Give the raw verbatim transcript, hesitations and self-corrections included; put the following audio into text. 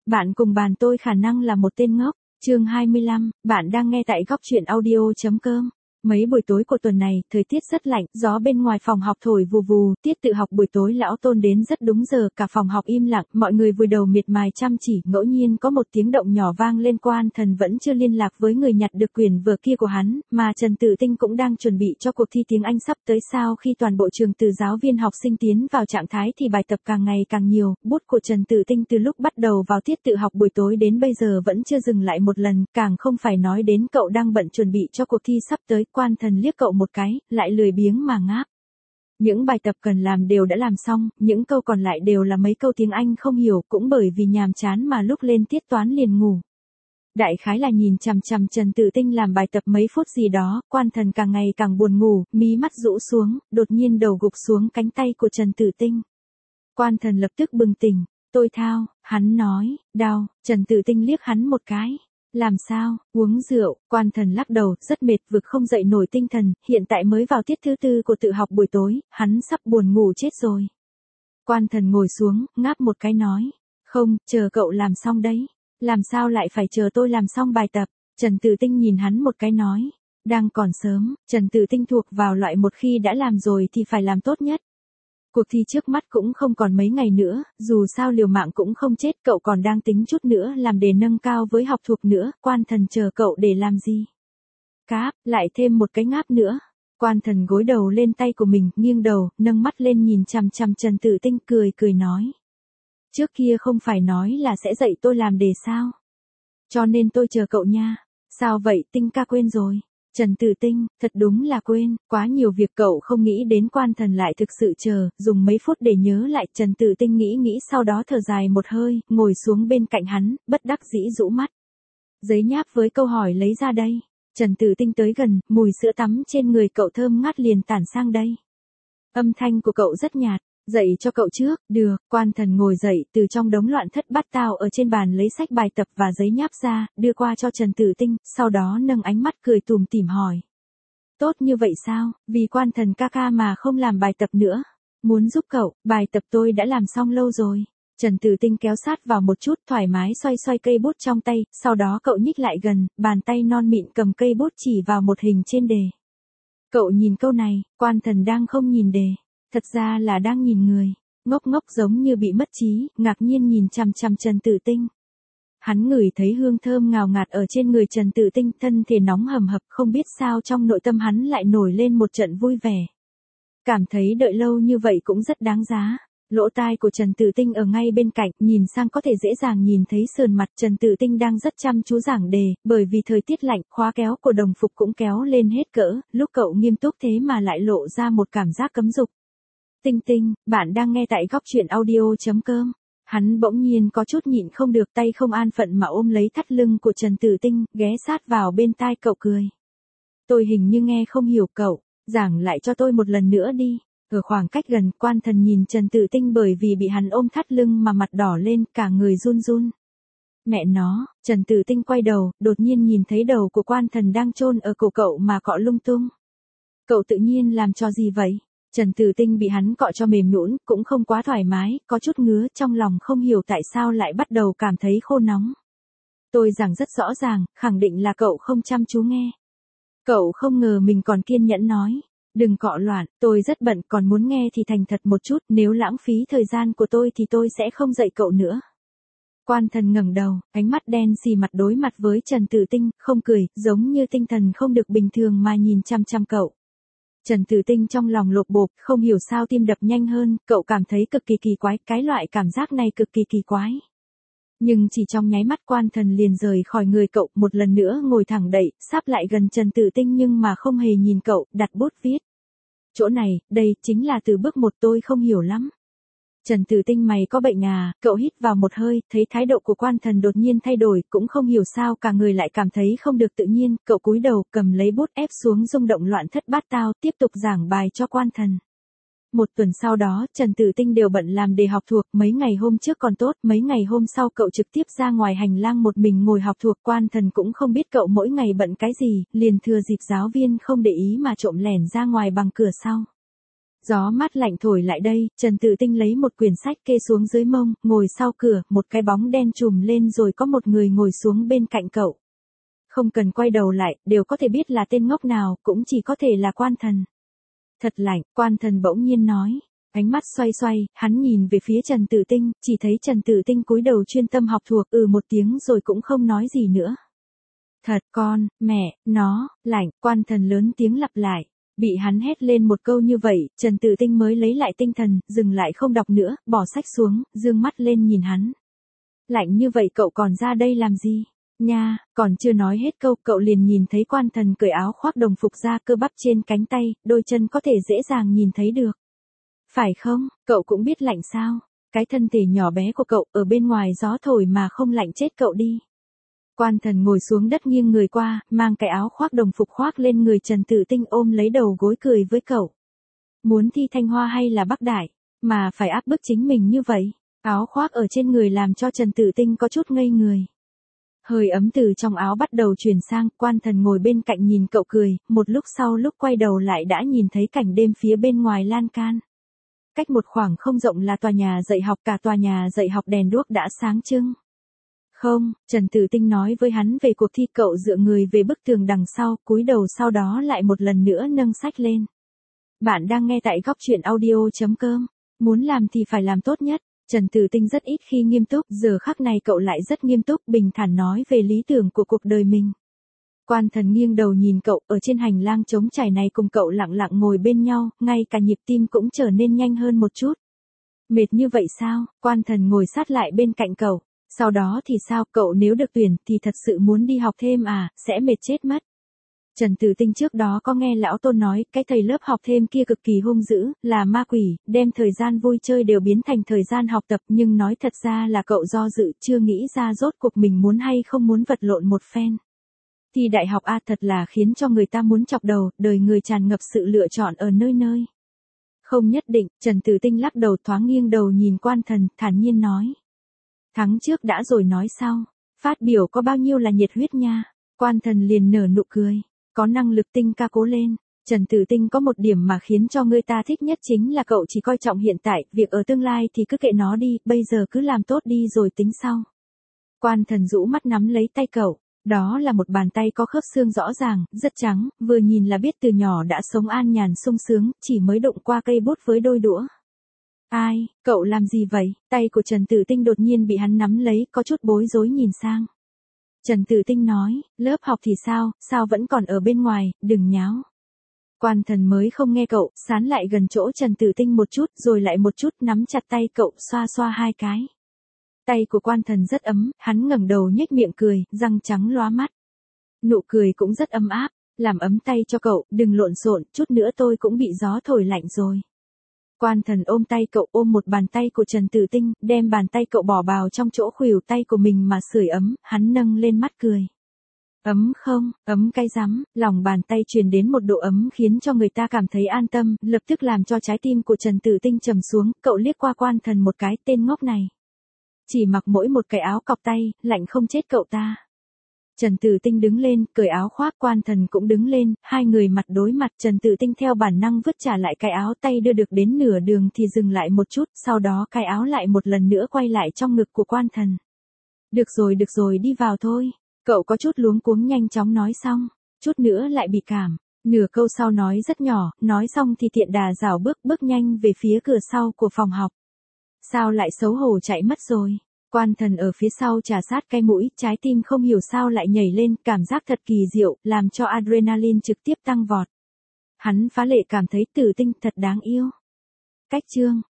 Bạn cùng bàn tôi khả năng là một tên ngốc. Chương hai mươi lăm, bạn đang nghe tại góc truyện audio.com. Mấy buổi tối của tuần này, thời tiết rất lạnh, gió bên ngoài phòng học thổi vù vù, tiết tự học buổi tối lão Tôn đến rất đúng giờ, cả phòng học im lặng, mọi người vùi đầu miệt mài chăm chỉ, ngẫu nhiên có một tiếng động nhỏ vang lên. Quan Thần vẫn chưa liên lạc với người nhặt được quyển vở kia của hắn, mà Trần Tử Tinh cũng đang chuẩn bị cho cuộc thi tiếng Anh sắp tới. Sau khi toàn bộ trường từ giáo viên học sinh tiến vào trạng thái thì bài tập càng ngày càng nhiều, bút của Trần Tử Tinh từ lúc bắt đầu vào tiết tự học buổi tối đến bây giờ vẫn chưa dừng lại một lần, càng không phải nói đến cậu đang bận chuẩn bị cho cuộc thi sắp tới. Quan Thần liếc cậu một cái, lại lười biếng mà ngáp. Những bài tập cần làm đều đã làm xong, những câu còn lại đều là mấy câu tiếng Anh không hiểu, cũng bởi vì nhàm chán mà lúc lên tiết toán liền ngủ. Đại khái là nhìn chằm chằm Trần Tử Tinh làm bài tập mấy phút gì đó, Quan Thần càng ngày càng buồn ngủ, mí mắt rũ xuống, đột nhiên đầu gục xuống cánh tay của Trần Tử Tinh. Quan Thần lập tức bừng tỉnh, tôi thao, hắn nói, đau. Trần Tử Tinh liếc hắn một cái. Làm sao, uống rượu? Quan Thần lắc đầu, rất mệt, vực không dậy nổi tinh thần, hiện tại mới vào tiết thứ tư của tự học buổi tối, hắn sắp buồn ngủ chết rồi. Quan Thần ngồi xuống, ngáp một cái nói, không, chờ cậu làm xong đấy. Làm sao lại phải chờ tôi làm xong bài tập? Trần Tử Tinh nhìn hắn một cái nói, đang còn sớm. Trần Tử Tinh thuộc vào loại một khi đã làm rồi thì phải làm tốt nhất. Cuộc thi trước mắt cũng không còn mấy ngày nữa, dù sao liều mạng cũng không chết, cậu còn đang tính chút nữa làm đề nâng cao với học thuộc nữa. Quan Thần chờ cậu để làm gì? Cáp, lại thêm một cái ngáp nữa. Quan Thần gối đầu lên tay của mình, nghiêng đầu, nâng mắt lên nhìn chằm chằm Trần Tử Tinh, cười cười nói. Trước kia không phải nói là sẽ dạy tôi làm đề sao? Cho nên tôi chờ cậu nha. Sao vậy, Tinh ca quên rồi? Trần Tử Tinh, thật đúng là quên, quá nhiều việc cậu không nghĩ đến. Quan Thần lại thực sự chờ, dùng mấy phút để nhớ lại. Trần Tử Tinh nghĩ nghĩ sau đó thở dài một hơi, ngồi xuống bên cạnh hắn, bất đắc dĩ rũ mắt. Giấy nháp với câu hỏi lấy ra đây. Trần Tử Tinh tới gần, mùi sữa tắm trên người cậu thơm ngát liền tản sang đây. Âm thanh của cậu rất nhạt. Dậy cho cậu trước, được. Quan Thần ngồi dậy, từ trong đống loạn thất bát tao ở trên bàn lấy sách bài tập và giấy nháp ra, đưa qua cho Trần Tử Tinh, sau đó nâng ánh mắt cười tủm tỉm hỏi. Tốt như vậy sao, vì Quan Thần ca ca mà không làm bài tập nữa? Muốn giúp cậu, bài tập tôi đã làm xong lâu rồi. Trần Tử Tinh kéo sát vào một chút, thoải mái xoay xoay cây bút trong tay, sau đó cậu nhích lại gần, bàn tay non mịn cầm cây bút chỉ vào một hình trên đề. Cậu nhìn câu này, Quan Thần đang không nhìn đề. Thật ra là đang nhìn người, ngốc ngốc giống như bị mất trí, ngạc nhiên nhìn chằm chằm Trần Tử Tinh. Hắn ngửi thấy hương thơm ngào ngạt ở trên người Trần Tử Tinh, thân thể nóng hầm hập, không biết sao trong nội tâm hắn lại nổi lên một trận vui vẻ. Cảm thấy đợi lâu như vậy cũng rất đáng giá. Lỗ tai của Trần Tử Tinh ở ngay bên cạnh, nhìn sang có thể dễ dàng nhìn thấy sườn mặt Trần Tử Tinh đang rất chăm chú giảng đề, bởi vì thời tiết lạnh, khóa kéo của đồng phục cũng kéo lên hết cỡ, lúc cậu nghiêm túc thế mà lại lộ ra một cảm giác cấm dục. Tinh Tinh, bạn đang nghe tại góc truyện audio.com. Hắn bỗng nhiên có chút nhịn không được, tay không an phận mà ôm lấy thắt lưng của Trần Tử Tinh, ghé sát vào bên tai cậu cười. Tôi hình như nghe không hiểu cậu, giảng lại cho tôi một lần nữa đi. Ở khoảng cách gần, Quan Thần nhìn Trần Tử Tinh bởi vì bị hắn ôm thắt lưng mà mặt đỏ lên, cả người run run. Mẹ nó, Trần Tử Tinh quay đầu, đột nhiên nhìn thấy đầu của Quan Thần đang chôn ở cổ cậu mà cọ lung tung. Cậu tự nhiên làm cho gì vậy? Trần Tử Tinh bị hắn cọ cho mềm nhũn, cũng không quá thoải mái, có chút ngứa, trong lòng không hiểu tại sao lại bắt đầu cảm thấy khô nóng. Tôi giảng rất rõ ràng, khẳng định là cậu không chăm chú nghe. Cậu không ngờ mình còn kiên nhẫn nói. Đừng cọ loạn, tôi rất bận, còn muốn nghe thì thành thật một chút, nếu lãng phí thời gian của tôi thì tôi sẽ không dạy cậu nữa. Quan Thần ngẩng đầu, ánh mắt đen xì mặt đối mặt với Trần Tử Tinh, không cười, giống như tinh thần không được bình thường mà nhìn chăm chăm cậu. Trần Tử Tinh trong lòng lột bột, không hiểu sao tim đập nhanh hơn, cậu cảm thấy cực kỳ kỳ quái, cái loại cảm giác này cực kỳ kỳ quái. Nhưng chỉ trong nháy mắt Quan Thần liền rời khỏi người cậu, một lần nữa ngồi thẳng đậy, sắp lại gần Trần Tử Tinh nhưng mà không hề nhìn cậu, đặt bút viết. Chỗ này, đây, chính là từ bước một, tôi không hiểu lắm. Trần Tử Tinh, mày có bệnh à? Cậu hít vào một hơi, thấy thái độ của Quan Thần đột nhiên thay đổi, cũng không hiểu sao cả người lại cảm thấy không được tự nhiên, cậu cúi đầu, cầm lấy bút ép xuống rung động loạn thất bát tao, tiếp tục giảng bài cho Quan Thần. Một tuần sau đó, Trần Tử Tinh đều bận làm đề học thuộc, mấy ngày hôm trước còn tốt, mấy ngày hôm sau cậu trực tiếp ra ngoài hành lang một mình ngồi học thuộc. Quan Thần cũng không biết cậu mỗi ngày bận cái gì, liền thừa dịp giáo viên không để ý mà trộm lẻn ra ngoài bằng cửa sau. Gió mát lạnh thổi lại đây, Trần Tự Tinh lấy một quyển sách kê xuống dưới mông, ngồi sau cửa, một cái bóng đen trùm lên rồi có một người ngồi xuống bên cạnh cậu. Không cần quay đầu lại, đều có thể biết là tên ngốc nào, cũng chỉ có thể là Quan Thần. Thật lạnh, Quan Thần bỗng nhiên nói. Ánh mắt xoay xoay, hắn nhìn về phía Trần Tự Tinh, chỉ thấy Trần Tự Tinh cúi đầu chuyên tâm học thuộc, ừ một tiếng rồi cũng không nói gì nữa. Thật con, mẹ, nó, lạnh, Quan Thần lớn tiếng lặp lại. Bị hắn hét lên một câu như vậy, Trần Tự Tinh mới lấy lại tinh thần, dừng lại không đọc nữa, bỏ sách xuống, dương mắt lên nhìn hắn. Lạnh như vậy cậu còn ra đây làm gì? Nha, còn chưa nói hết câu, cậu liền nhìn thấy Quan Thần cởi áo khoác đồng phục ra, cơ bắp trên cánh tay, đôi chân có thể dễ dàng nhìn thấy được. Phải không, cậu cũng biết lạnh sao? Cái thân thể nhỏ bé của cậu ở bên ngoài gió thổi mà không lạnh chết cậu đi. Quan Thần ngồi xuống đất nghiêng người qua, mang cái áo khoác đồng phục khoác lên người Trần Tự Tinh ôm lấy đầu gối cười với cậu. Muốn thi Thanh Hoa hay là Bắc Đại, mà phải áp bức chính mình như vậy. Áo khoác ở trên người làm cho Trần Tự Tinh có chút ngây người. Hơi ấm từ trong áo bắt đầu truyền sang, Quan Thần ngồi bên cạnh nhìn cậu cười, một lúc sau lúc quay đầu lại đã nhìn thấy cảnh đêm phía bên ngoài lan can. Cách một khoảng không rộng là tòa nhà dạy học, cả tòa nhà dạy học đèn đuốc đã sáng trưng. Không, Trần Tự Tinh nói với hắn về cuộc thi, cậu dựa người về bức tường đằng sau, cúi đầu sau đó lại một lần nữa nâng sách lên. Bạn đang nghe tại góc truyện audio chấm com, muốn làm thì phải làm tốt nhất. Trần Tự Tinh rất ít khi nghiêm túc, giờ khắc này cậu lại rất nghiêm túc, bình thản nói về lý tưởng của cuộc đời mình. Quan Thần nghiêng đầu nhìn cậu, ở trên hành lang trống trải này cùng cậu lặng lặng ngồi bên nhau, ngay cả nhịp tim cũng trở nên nhanh hơn một chút. Mệt như vậy sao? Quan Thần ngồi sát lại bên cạnh cậu. Sau đó thì sao, cậu nếu được tuyển thì thật sự muốn đi học thêm à, sẽ mệt chết mất. Trần Tự Tinh trước đó có nghe lão Tôn nói, cái thầy lớp học thêm kia cực kỳ hung dữ, là ma quỷ, đem thời gian vui chơi đều biến thành thời gian học tập, nhưng nói thật ra là cậu do dự, chưa nghĩ ra rốt cuộc mình muốn hay không muốn vật lộn một phen. Thì đại học A thật là khiến cho người ta muốn chọc đầu, đời người tràn ngập sự lựa chọn ở nơi nơi. Không nhất định, Trần Tự Tinh lắc đầu thoáng nghiêng đầu nhìn Quan Thần, thản nhiên nói. Tháng trước đã rồi nói sau, phát biểu có bao nhiêu là nhiệt huyết nha. Quan Thần liền nở nụ cười, có năng lực Tinh ca cố lên. Trần Tự Tinh có một điểm mà khiến cho người ta thích nhất chính là cậu chỉ coi trọng hiện tại, việc ở tương lai thì cứ kệ nó đi, bây giờ cứ làm tốt đi rồi tính sau. Quan Thần rũ mắt nắm lấy tay cậu, đó là một bàn tay có khớp xương rõ ràng, rất trắng, vừa nhìn là biết từ nhỏ đã sống an nhàn sung sướng, chỉ mới đụng qua cây bút với đôi đũa. Ai, cậu làm gì vậy? Tay của Trần Tự Tinh đột nhiên bị hắn nắm lấy, có chút bối rối nhìn sang. Trần Tự Tinh nói, lớp học thì sao, sao vẫn còn ở bên ngoài, đừng nháo. Quan Thần mới không nghe cậu, sán lại gần chỗ Trần Tự Tinh một chút, rồi lại một chút, nắm chặt tay cậu, xoa xoa hai cái. Tay của Quan Thần rất ấm, hắn ngẩng đầu nhếch miệng cười, răng trắng lóa mắt. Nụ cười cũng rất ấm áp, làm ấm tay cho cậu, đừng lộn xộn, chút nữa tôi cũng bị gió thổi lạnh rồi. Quan Thần ôm tay cậu, ôm một bàn tay của Trần Tự Tinh, đem bàn tay cậu bỏ vào trong chỗ khuỷu tay của mình mà sưởi ấm, hắn nâng lên mắt cười. Ấm không, ấm cái rắm, lòng bàn tay truyền đến một độ ấm khiến cho người ta cảm thấy an tâm, lập tức làm cho trái tim của Trần Tự Tinh trầm xuống, cậu liếc qua Quan Thần một cái, tên ngốc này. Chỉ mặc mỗi một cái áo cọc tay, lạnh không chết cậu ta. Trần Tự Tinh đứng lên, cởi áo khoác, Quan Thần cũng đứng lên, hai người mặt đối mặt, Trần Tự Tinh theo bản năng vứt trả lại cái áo, tay đưa được đến nửa đường thì dừng lại một chút, sau đó cái áo lại một lần nữa quay lại trong ngực của Quan Thần. Được rồi được rồi đi vào thôi. Cậu có chút luống cuống nhanh chóng nói xong, chút nữa lại bị cảm. Nửa câu sau nói rất nhỏ, nói xong thì tiện đà rảo bước bước nhanh về phía cửa sau của phòng học. Sao lại xấu hổ chạy mất rồi? Quan Thần ở phía sau trà sát cái mũi, trái tim không hiểu sao lại nhảy lên, cảm giác thật kỳ diệu, làm cho adrenaline trực tiếp tăng vọt. Hắn phá lệ cảm thấy Tự Tinh thật đáng yêu. Cách chương